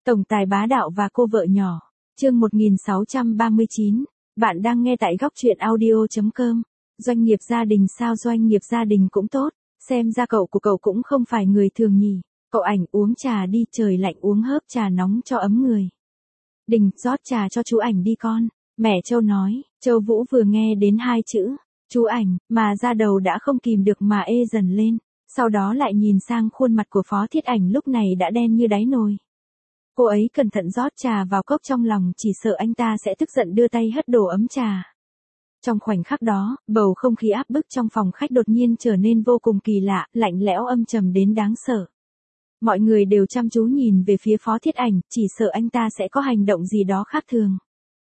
Tổng tài bá đạo và cô vợ nhỏ. Chương 1639. Bạn đang nghe tại góc truyện audio.com. Doanh nghiệp gia đình sao? Doanh nghiệp gia đình cũng tốt. Xem ra cậu của cậu cũng không phải người thường nhỉ. Cậu Ảnh uống trà đi, trời lạnh uống hớp trà nóng cho ấm người. Đình, rót trà cho chú Ảnh đi con. Mẹ Châu nói. Châu Vũ vừa nghe đến hai chữ chú Ảnh mà da đầu đã không kìm được mà ê dần lên. Sau đó lại nhìn sang khuôn mặt của Phó Thiết Ảnh lúc này đã đen như đáy nồi. Cô ấy cẩn thận rót trà vào cốc, trong lòng chỉ sợ anh ta sẽ tức giận đưa tay hất đổ ấm trà. Trong khoảnh khắc đó, bầu không khí áp bức trong phòng khách đột nhiên trở nên vô cùng kỳ lạ, lạnh lẽo âm trầm đến đáng sợ. Mọi người đều chăm chú nhìn về phía Phó Thiết Ảnh, chỉ sợ anh ta sẽ có hành động gì đó khác thường.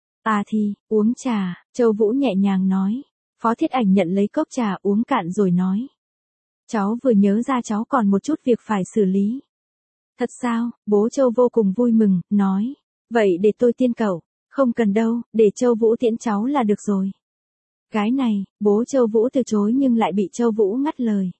À thì, uống trà, Châu Vũ nhẹ nhàng nói. Phó Thiết Ảnh nhận lấy cốc trà uống cạn rồi nói. Cháu vừa nhớ ra cháu còn một chút việc phải xử lý. Thật sao? Bố Châu vô cùng vui mừng, nói. Vậy để tôi tiễn cậu. Không cần đâu, để Châu Vũ tiễn cháu là được rồi. Cái này, bố Châu Vũ từ chối nhưng lại bị Châu Vũ ngắt lời.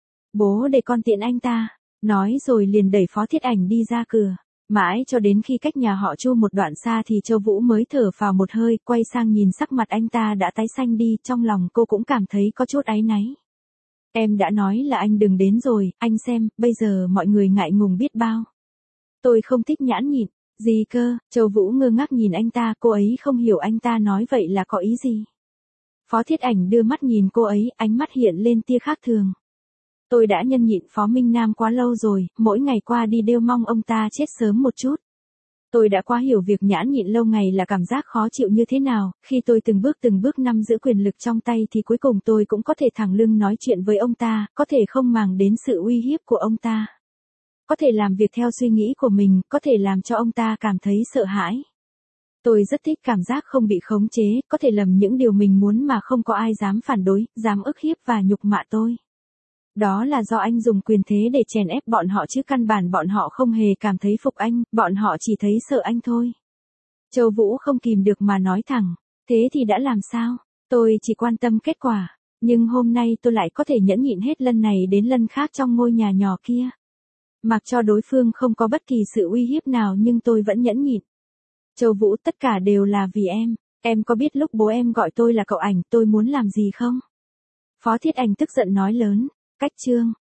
Bố để con tiễn anh ta. Nói rồi liền đẩy Phó Thiết Ảnh đi ra cửa. Mãi cho đến khi cách nhà họ Chu một đoạn xa thì Châu Vũ mới thở phào một hơi, quay sang nhìn sắc mặt anh ta đã tái xanh đi, trong lòng cô cũng cảm thấy có chút áy náy. Em đã nói là anh đừng đến rồi, anh xem, bây giờ mọi người ngại ngùng biết bao. Tôi không thích nhãn nhịn. Gì cơ? Châu Vũ ngơ ngác nhìn anh ta, cô ấy không hiểu anh ta nói vậy là có ý gì. Phó Thiết Ảnh đưa mắt nhìn cô ấy, ánh mắt hiện lên tia khác thường. Tôi đã nhẫn nhịn Phó Minh Nam quá lâu rồi, mỗi ngày qua đi đều mong ông ta chết sớm một chút. Tôi đã quá hiểu việc nhãn nhịn lâu ngày là cảm giác khó chịu như thế nào, khi tôi từng bước nắm giữ quyền lực trong tay thì cuối cùng tôi cũng có thể thẳng lưng nói chuyện với ông ta, có thể không màng đến sự uy hiếp của ông ta. Có thể làm việc theo suy nghĩ của mình, có thể làm cho ông ta cảm thấy sợ hãi. Tôi rất thích cảm giác không bị khống chế, có thể làm những điều mình muốn mà không có ai dám phản đối, dám ức hiếp và nhục mạ tôi. Đó là do anh dùng quyền thế để chèn ép bọn họ chứ căn bản bọn họ không hề cảm thấy phục anh, bọn họ chỉ thấy sợ anh thôi. Châu Vũ không kìm được mà nói thẳng, thế thì đã làm sao? Tôi chỉ quan tâm kết quả, nhưng hôm nay tôi lại có thể nhẫn nhịn hết lần này đến lần khác trong ngôi nhà nhỏ kia. Mặc cho đối phương không có bất kỳ sự uy hiếp nào nhưng tôi vẫn nhẫn nhịn. Châu Vũ, tất cả đều là vì em có biết lúc bố em gọi tôi là cậu Ảnh tôi muốn làm gì không? Phó Thiết Ảnh tức giận nói lớn. Cách chương